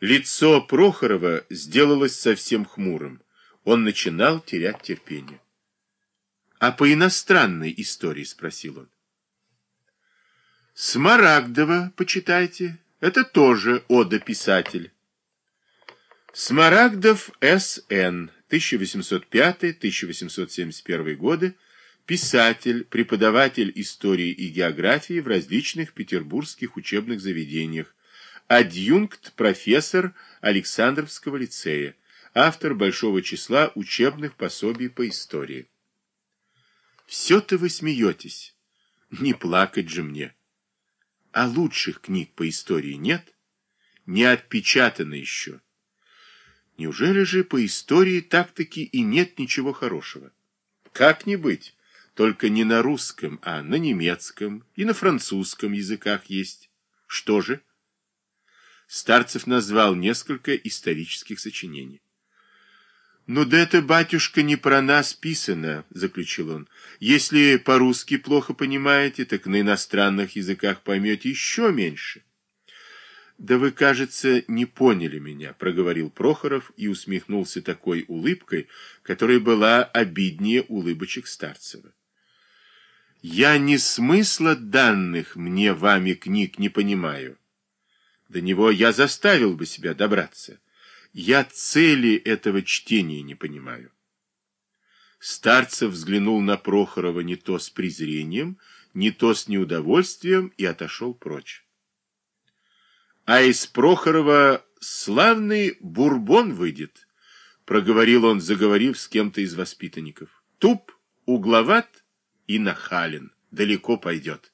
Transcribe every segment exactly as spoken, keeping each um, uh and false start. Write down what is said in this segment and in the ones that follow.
Лицо Прохорова сделалось совсем хмурым. Он начинал терять терпение. — А по иностранной истории? — спросил он. — Смарагдова почитайте. Это тоже ода-писатель. Смарагдов С Н тысяча восемьсот пятый — тысяча восемьсот семьдесят первый годы, писатель, преподаватель истории и географии в различных петербургских учебных заведениях, адъюнкт, профессор Александровского лицея, автор большого числа учебных пособий по истории. Все-то вы смеетесь. Не плакать же мне. А лучших книг по истории нет? Не отпечатано еще. Неужели же по истории так-таки и нет ничего хорошего? Как не быть? Только не на русском, а на немецком и на французском языках есть. Что же? Старцев назвал несколько исторических сочинений. «Ну да это, батюшка, не про нас писано», — заключил он. «Если по-русски плохо понимаете, так на иностранных языках поймете еще меньше». «Да вы, кажется, не поняли меня», — проговорил Прохоров и усмехнулся такой улыбкой, которая была обиднее улыбочек Старцева. «Я не смысла данных мне вами книг не понимаю. До него я заставил бы себя добраться. Я цели этого чтения не понимаю». Старцев взглянул на Прохорова не то с презрением, не то с неудовольствием и отошел прочь. «А из Прохорова славный бурбон выйдет», — проговорил он, заговорив с кем-то из воспитанников. «Туп, угловат и нахален, далеко пойдет».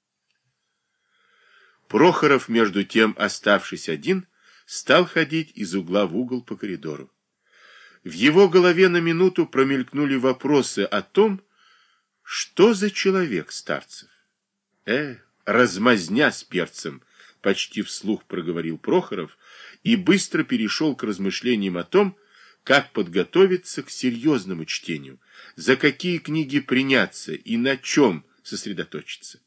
Прохоров, между тем, оставшись один, стал ходить из угла в угол по коридору. В его голове на минуту промелькнули вопросы о том, что за человек Старцев. «Э, размазня с перцем», — почти вслух проговорил Прохоров и быстро перешел к размышлениям о том, как подготовиться к серьезному чтению, за какие книги приняться и на чем сосредоточиться.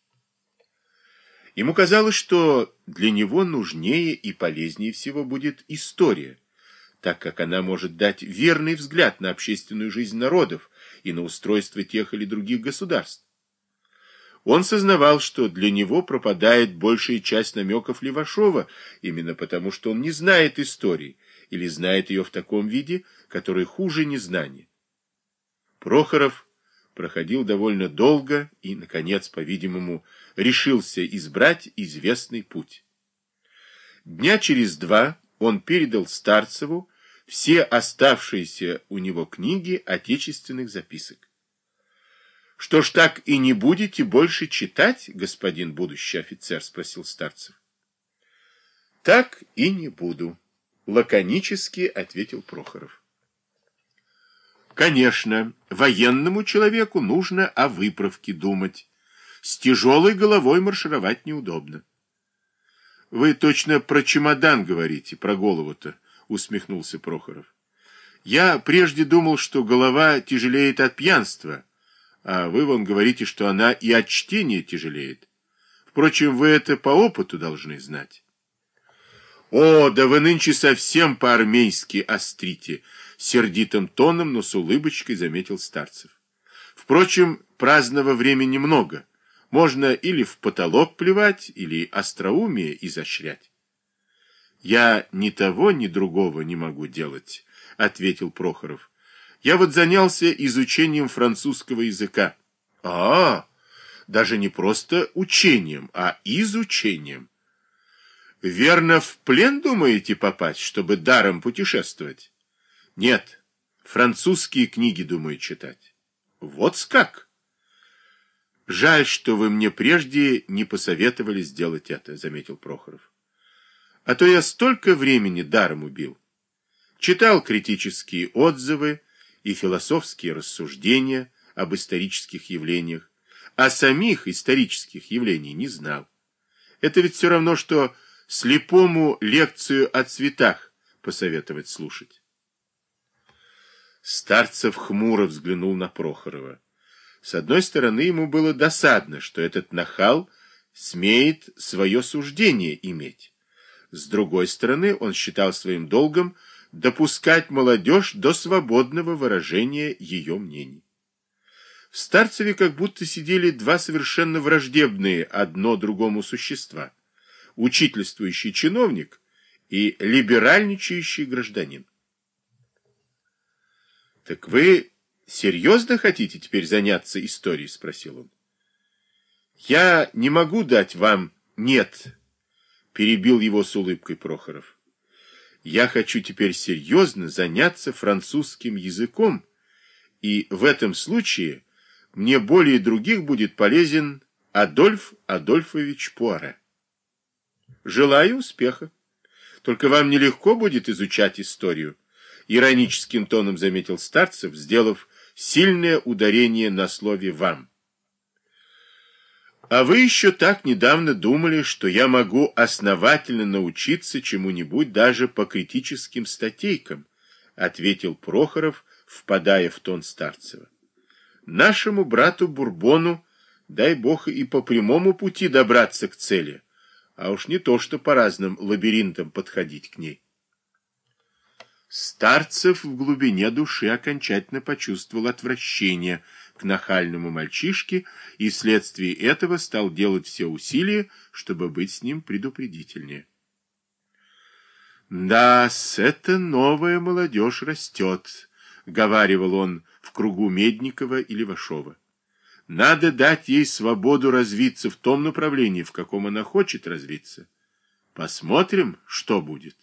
Ему казалось, что для него нужнее и полезнее всего будет история, так как она может дать верный взгляд на общественную жизнь народов и на устройство тех или других государств. Он сознавал, что для него пропадает большая часть намеков Левашова, именно потому, что он не знает истории, или знает ее в таком виде, который хуже незнания. Прохоров проходил довольно долго и, наконец, по-видимому, решился избрать известный путь. Дня через два он передал Старцеву все оставшиеся у него книги отечественных записок. — Что ж, так и не будете больше читать, господин будущий офицер? — спросил Старцев. — Так и не буду, — лаконически ответил Прохоров. Конечно, военному человеку нужно о выправке думать. С тяжелой головой маршировать неудобно. — Вы точно про чемодан говорите, про голову-то, — усмехнулся Прохоров. — Я прежде думал, что голова тяжелеет от пьянства, а вы вон говорите, что она и от чтения тяжелеет. Впрочем, вы это по опыту должны знать. — О, да вы нынче совсем по-армейски острите, — сердитым тоном, но с улыбочкой заметил Старцев. Впрочем, праздного времени много. Можно или в потолок плевать, или остроумие изощрять. — Я ни того, ни другого не могу делать, — ответил Прохоров. — Я вот занялся изучением французского языка. — А, даже не просто учением, а изучением. — Верно, в плен думаете попасть, чтобы даром путешествовать? — Нет, французские книги думаю читать. — Вот как! — Жаль, что вы мне прежде не посоветовали сделать это, — заметил Прохоров. — А то я столько времени даром убил. Читал критические отзывы и философские рассуждения об исторических явлениях, а самих исторических явлений не знал. Это ведь все равно, что слепому лекцию о цветах посоветовать слушать. Старцев хмуро взглянул на Прохорова. С одной стороны, ему было досадно, что этот нахал смеет свое суждение иметь. С другой стороны, он считал своим долгом допускать молодежь до свободного выражения ее мнений. В Старцеве как будто сидели два совершенно враждебные одно другому существа: учительствующий чиновник и либеральничающий гражданин. — Так вы серьезно хотите теперь заняться историей? — спросил он. — Я не могу дать вам «нет», — перебил его с улыбкой Прохоров. — Я хочу теперь серьезно заняться французским языком, и в этом случае мне более других будет полезен Адольф Адольфович Пуаре. Желаю успеха. Только вам нелегко будет изучать историю, ироническим тоном заметил Старцев, сделав сильное ударение на слове «вам». А вы еще так недавно думали, что я могу основательно научиться чему-нибудь даже по критическим статейкам, ответил Прохоров, впадая в тон Старцева. Нашему брату Бурбону, дай бог, и по прямому пути добраться к цели, а уж не то, что по разным лабиринтам подходить к ней. Старцев в глубине души окончательно почувствовал отвращение к нахальному мальчишке и вследствие этого стал делать все усилия, чтобы быть с ним предупредительнее. «Да, с эта новая молодежь растет», — говаривал он в кругу Медникова и Левашова. «Надо дать ей свободу развиться в том направлении, в каком она хочет развиться. Посмотрим, что будет».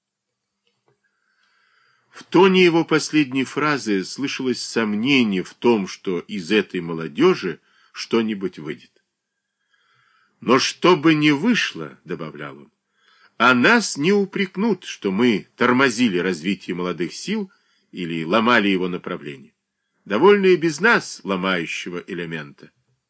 В тоне его последней фразы слышалось сомнение в том, что из этой молодежи что-нибудь выйдет. «Но что бы ни вышло, — добавлял он, — а нас не упрекнут, что мы тормозили развитие молодых сил или ломали его направление. Довольно и без нас ломающего элемента».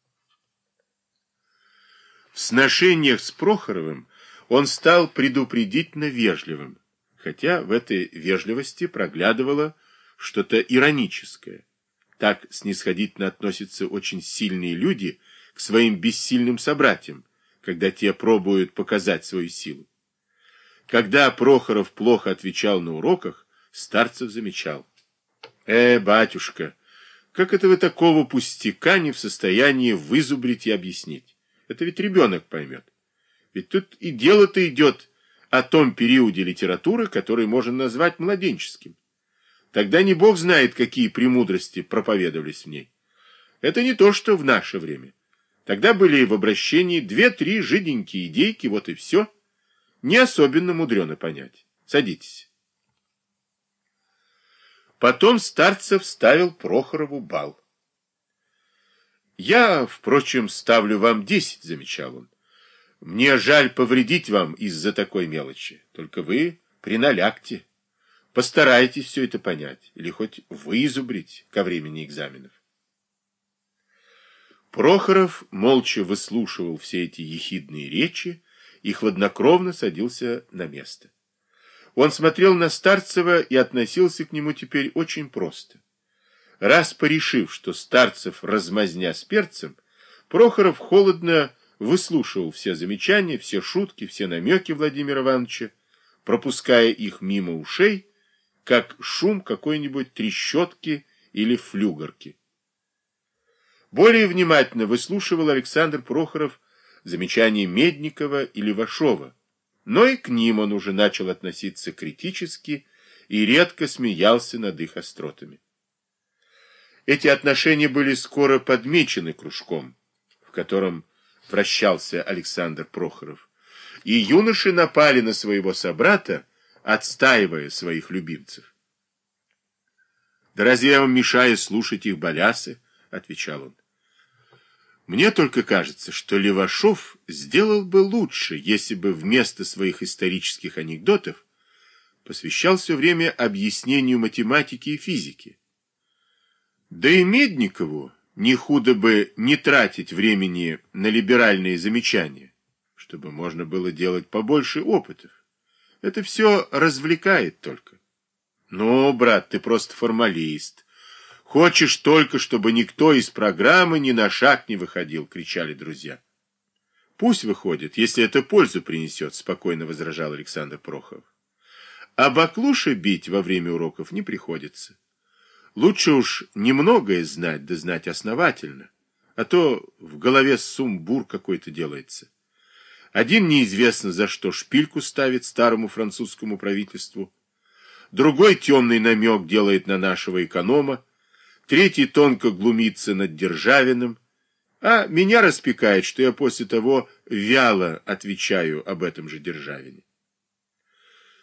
В сношениях с Прохоровым он стал предупредительно вежливым, хотя в этой вежливости проглядывало что-то ироническое. Так снисходительно относятся очень сильные люди к своим бессильным собратьям, когда те пробуют показать свою силу. Когда Прохоров плохо отвечал на уроках, Старцев замечал: «Э, батюшка, как это вы такого пустяка не в состоянии вызубрить и объяснить? Это ведь ребенок поймет. Ведь тут и дело-то идет о том периоде литературы, который можно назвать младенческим. Тогда не бог знает, какие премудрости проповедовались в ней. Это не то, что в наше время. Тогда были в обращении две-три жиденькие идейки, вот и все. Не особенно мудрено понять. Садитесь». Потом Старцев ставил Прохорову бал. «Я, впрочем, ставлю вам десять», — замечал он. «Мне жаль повредить вам из-за такой мелочи. Только вы приналягте. Постарайтесь все это понять, или хоть выизубрить ко времени экзаменов». Прохоров молча выслушивал все эти ехидные речи и хладнокровно садился на место. Он смотрел на Старцева и относился к нему теперь очень просто. Раз порешив, что Старцев размазня с перцем, Прохоров холодно выслушивал все замечания, все шутки, все намеки Владимира Ивановича, пропуская их мимо ушей, как шум какой-нибудь трещотки или флюгорки. Более внимательно выслушивал Александр Прохоров замечания Медникова и Левашова, но и к ним он уже начал относиться критически и редко смеялся над их остротами. Эти отношения были скоро подмечены кружком, в котором вращался Александр Прохоров, и юноши напали на своего собрата, отстаивая своих любимцев. «Да разве я вам мешаю слушать их балясы?» — отвечал он. «Мне только кажется, что Левашов сделал бы лучше, если бы вместо своих исторических анекдотов посвящал все время объяснению математики и физики. Да и Медникову не худо бы не тратить времени на либеральные замечания, чтобы можно было делать побольше опытов. Это все развлекает только». «Ну, брат, ты просто формалист. Хочешь только, чтобы никто из программы ни на шаг не выходил», — кричали друзья. Пусть выходит, если это пользу принесет, спокойно возражал Александр Прохоров. А баклуши бить во время уроков не приходится. Лучше уж немногое знать, да знать основательно, а то в голове сумбур какой-то делается. Один неизвестно за что шпильку ставит старому французскому правительству, другой темный намек делает на нашего эконома, третий тонко глумится над Державиным, а меня распекает, что я после того вяло отвечаю об этом же Державине.